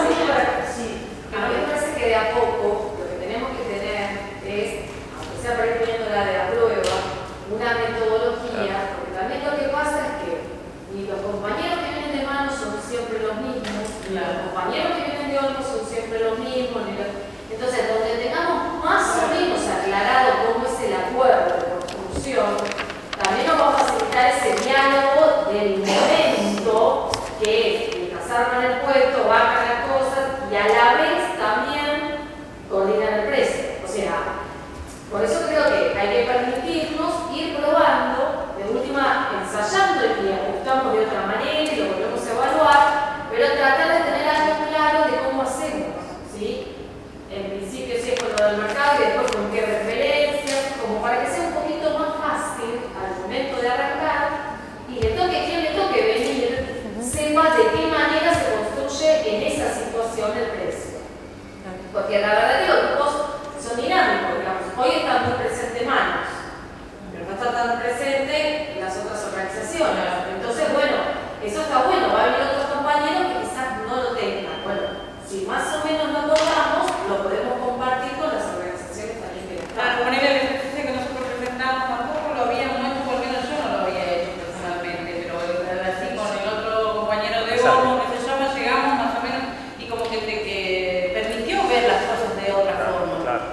J: me parece que de a poco lo que tenemos que tener es, aunque sea para ir poniéndola de la prueba, una metodología, porque también lo que pasa es que ni los compañeros que vienen de mano son siempre los mismos, ni los compañeros que vienen de horno son siempre los mismos, entonces donde tengamos más o menos aclarado cómo es el acuerdo de construcción, también nos va a facilitar ese diálogo del momento que es mientras arman el puesto, bajan las cosas y a la vez también coordinan el precio. O sea, por eso creo que hay que permitirnos ir probando, de última ensayando y ajustamos de otra manera y lo volvemos a evaluar, pero tratar de tener algo claro de cómo hacemos, ¿sí? En principio sí es con lo del mercado y después con qué referencias, como para que sea un poquito más fácil al momento de arrancar y le toque quien le toque venir, sepa de qué manera se construye en esa situación el precio. Porque la verdad que los grupos son dinámicos, digamos. Hoy están muy presentes manos, pero no está tan presente las otras organizaciones. Entonces, bueno, eso está bueno, va a venir otros compañeros que quizás no lo tengan. Bueno, si más o menos lo acordamos, lo podemos compartir con las organizaciones también que están.
C: Para poner el ejercicio que nosotros presentamos tampoco lo habíamos hecho, por lo menos yo no lo había hecho personalmente, pero así con el otro compañero de horno que se llama, llegamos más o menos y como que permitió ver las cosas de otra forma.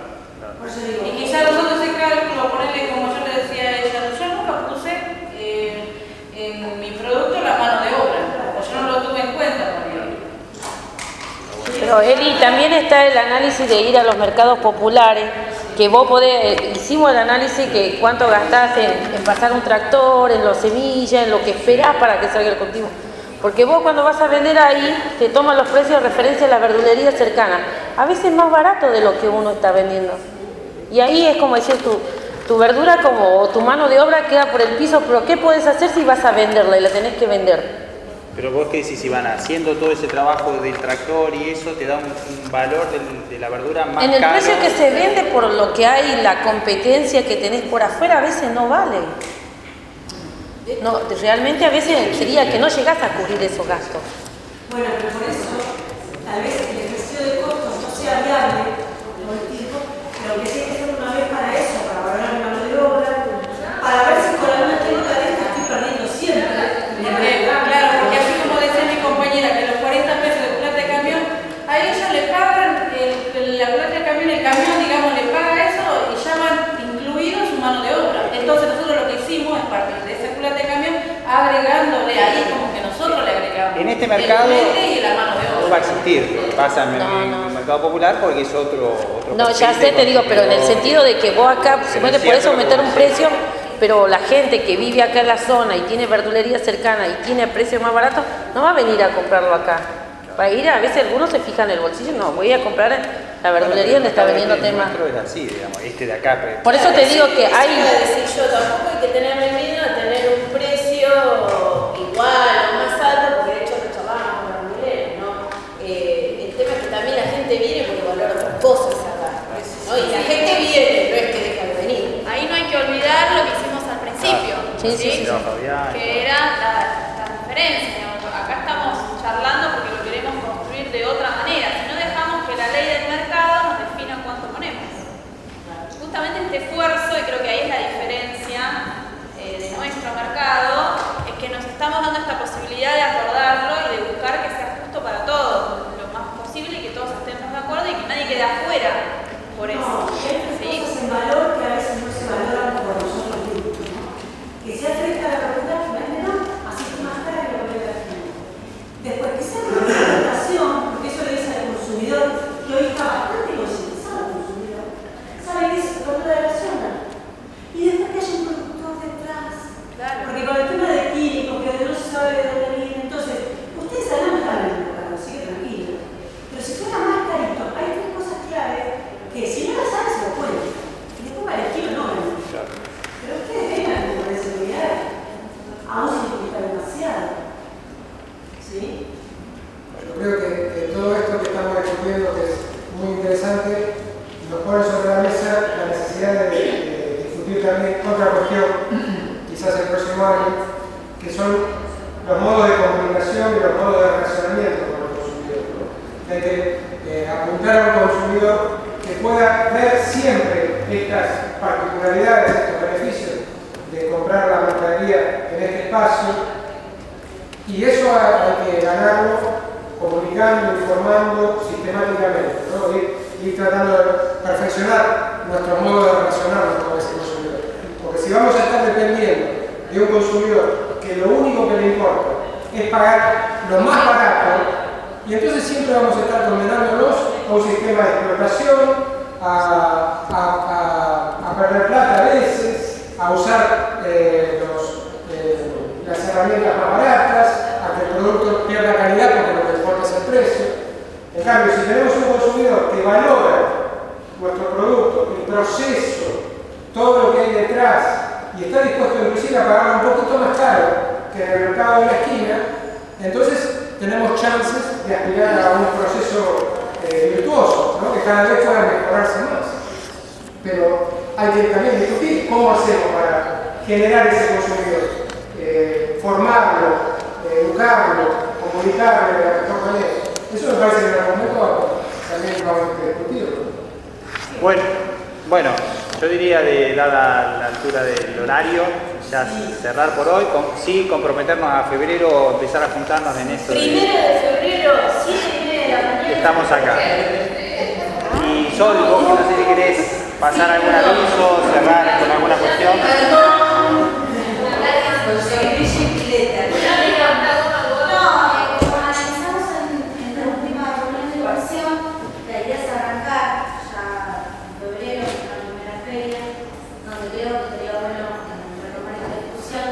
C: Y quizás nosotros ese cálculo, ponerle como yo le decía a ella, yo nunca puse en mi producto la mano de obra, o yo no lo tuve en cuenta también.
I: Pero Eli, también está el análisis de ir a los mercados populares, que vos podés, hicimos el análisis que cuánto gastás en pasar un tractor, en los semillas, en lo que esperás para que salga el cultivo. Porque vos cuando vas a vender ahí, te toman los precios de referencia a la verdulería cercana, a veces más barato de lo que uno está vendiendo. Y ahí es como decir, tu verdura o tu mano de obra queda por el piso, pero ¿qué puedes hacer si vas a venderla y la tenés que vender?
B: Pero vos qué decís, si van haciendo todo ese trabajo del tractor y eso, te da un valor de la verdura más caro.
I: En el precio que se vende por lo que hay, la competencia que tenés por afuera, a veces no vale. No, realmente a veces sería que no llegás a cubrir esos gastos.
G: Bueno, pero por eso, tal vez el ejercicio de costos no sea viable todo el tiempo, pero que tiene que ser una vez para eso, para valorar mi mano de obra, para ver si con alguna técnica de esta estoy perdiendo siempre.
C: Claro, porque así como decía mi compañera, que los 40 pesos de plata de camión, a ellos le pagan la plata de camión, el camión, digamos, le paga eso y ya van incluidos su mano de obra. Entonces nosotros lo que hicimos es partir de esa plata de camión, agregándole ahí como que nosotros le agregamos.
B: En este mercado
C: y la mano de obra.
B: no va a existir, pasa en el mercado popular porque es otro
I: No, ya sé, te digo, pero en el sentido de que vos acá, suponete, podés aumentar un precio, pero la gente que vive acá en la zona y tiene verdulería cercana y tiene precio más barato, no va a venir a comprarlo acá. Va a ir, a veces algunos se fijan en el bolsillo, no, voy a comprar la verdulería donde está vendiendo temas.
B: Es así, digamos, de acá.
I: Por eso te digo que hay...
F: decir yo, tampoco hay que tenerle miedo a tener un precio igual o más alto, porque de hecho lo charlábamos con los mileros, ¿no? El tema es que también la gente viene porque valora otras cosas acá, ¿no? Y la gente viene, no es que deja de venir.
H: Ahí no hay que olvidar lo que hicimos al principio,
I: Sí.
H: que era la diferencia. Acá estamos charlando porque lo queremos construir de otra manera, si no dejamos que la ley del mercado nos defina cuánto ponemos. Justamente este esfuerzo, y creo que ahí es la diferencia de
D: pensamiento con el consumidor, ¿no? Hay que apuntar a un consumidor que pueda ver siempre estas particularidades, estos beneficios de comprar la mercadería en este espacio, y eso hay que ganarlo comunicando, informando sistemáticamente, ¿no? Ir tratando de perfeccionar nuestro modo de relacionarnos con ese consumidor. Porque si vamos a estar dependiendo de un consumidor que lo único que le importa es pagar lo más barato, y entonces siempre vamos a estar condenándonos a un sistema de explotación, a perder plata a veces, a usar las herramientas más baratas, a que el producto pierda calidad porque lo que importa es el precio. En cambio, si tenemos un consumidor que valora nuestro producto, el proceso, todo lo que hay detrás, y está dispuesto inclusive a pagar un poquito más caro que en el mercado de la esquina, entonces tenemos chances de aspirar a un proceso virtuoso, ¿no? Que cada vez pueda mejorarse más. Pero hay que también discutir cómo hacemos para generar ese consumidor, formarlo, educarlo, comunicarlo de la mejor manera. Eso me parece que en algún momento también vamos a discutirlo.
B: Bueno, yo diría, dada la altura del horario, ya cerrar por hoy, sí comprometernos a febrero, empezar a juntarnos en esto.
F: 1 de febrero, 7:30 de la mañana.
B: Estamos acá. Y Sol, vos no sé si querés pasar algún aviso, cerrar con alguna cuestión.
K: Como analizamos en la última reunión de inversión, la idea es arrancar ya en febrero, en la primera feria, donde creo que sería bueno retomar esta discusión.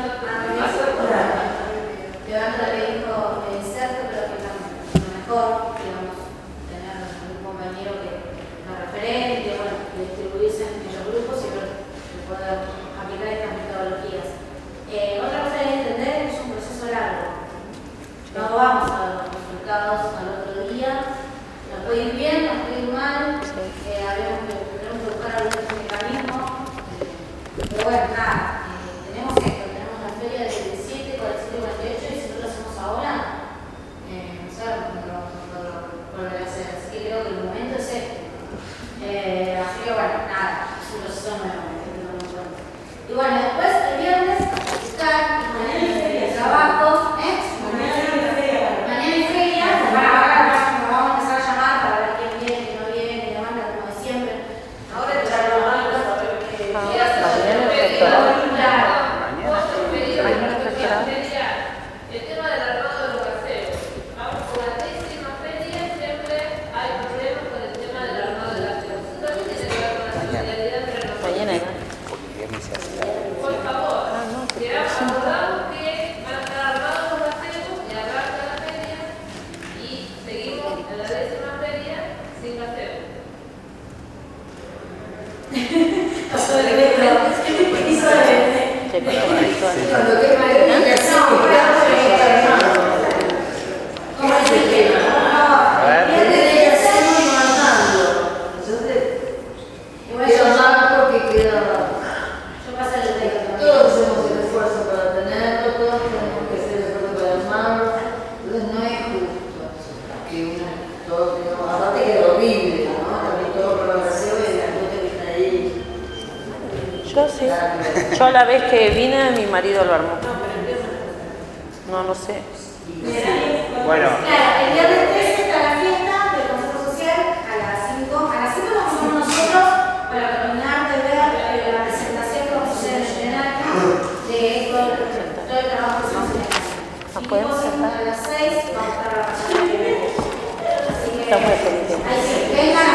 K: Levando lo que dijo Sergio, pero que lo mejor, digamos, tener un compañero que nos referente, bueno, distribuirse en los grupos y poder aplicar estas metodologías. Otra cosa es entender que es un proceso largo. No vamos a ver los resultados al otro día. Nos puede ir bien, nos puede ir mal. Tenemos que buscar algunos mecanismos. Pero bueno, nada. Tenemos esto. Tenemos la feria del 7, 47, 48. Y si no lo hacemos ahora, no sé, volver a hacer. Así que creo que el momento es este. Así que bueno, nada. Es un proceso nuevo. Y bueno, después el viernes buscar el trabajo. Mañana hay feria, nos vamos a empezar a llamar para ver quién viene, quién no viene, y demás, como de siempre. Ahora te traigo los datos.
H: El tema del armado de los caseros. Vamos con la 10ª feria, siempre hay problemas con el tema del armado de las casas. Eso también tiene que ver con la solidaridad entre nosotros. Por favor, acordamos que van a estar armados los caseros y arranca la feria y seguimos en la 10ª feria sin caseros.
A: Todos hacemos el esfuerzo para tenerlo, todos tenemos que hacer el esfuerzo para armarlo, entonces no es justo que todos tengamos, aparte que lo vive, ¿no? También todo por lo deseo y la gente que está ahí.
I: Yo sí. Yo la vez que vine, mi marido lo armó. No lo sé.
B: Bueno.
K: Claro, el viernes 13 está la fiesta del Consejo Social a las 5. A las 5 vamos a ir nosotros para terminar de ver la presentación que vamos a hacer en General de todo el trabajo que estamos haciendo. Y a las 6 vamos a estar a la pasada. Así que,
I: Está muy feliz.
K: vengan